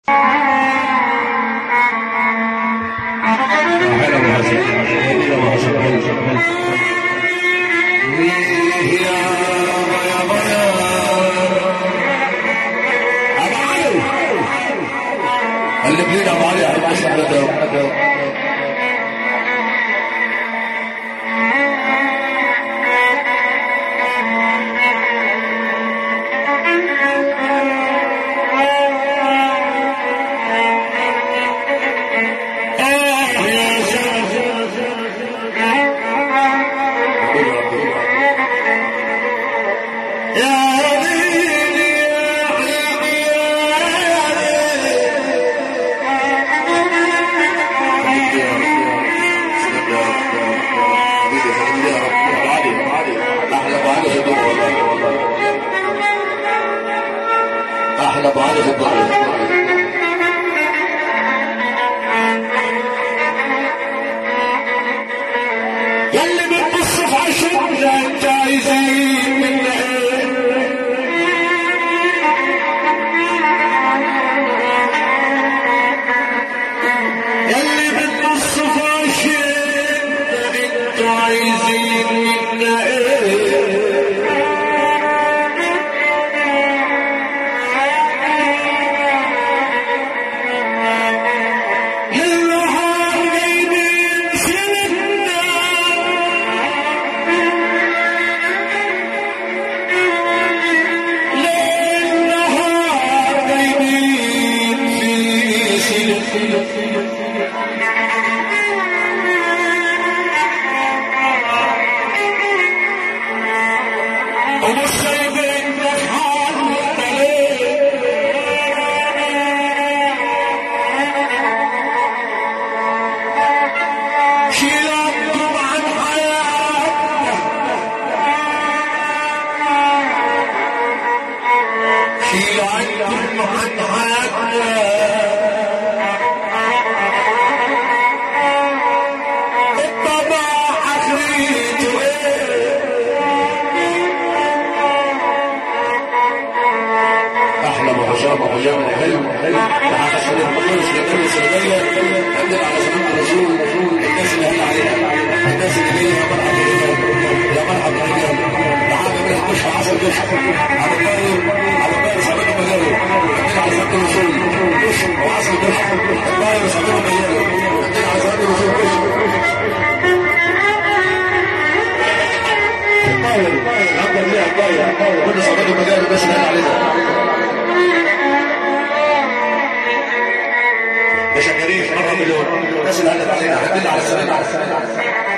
اللي بينا معايا على احلى بعض في الدنيا. يلي بتبص في عشرنا انت عايزين منا ايه؟ يلي بتبص في عشرنا انت عايزين منا ايه؟ باشا كريم مرة مليون الناس اللي قالت علينا هتدل على السلام.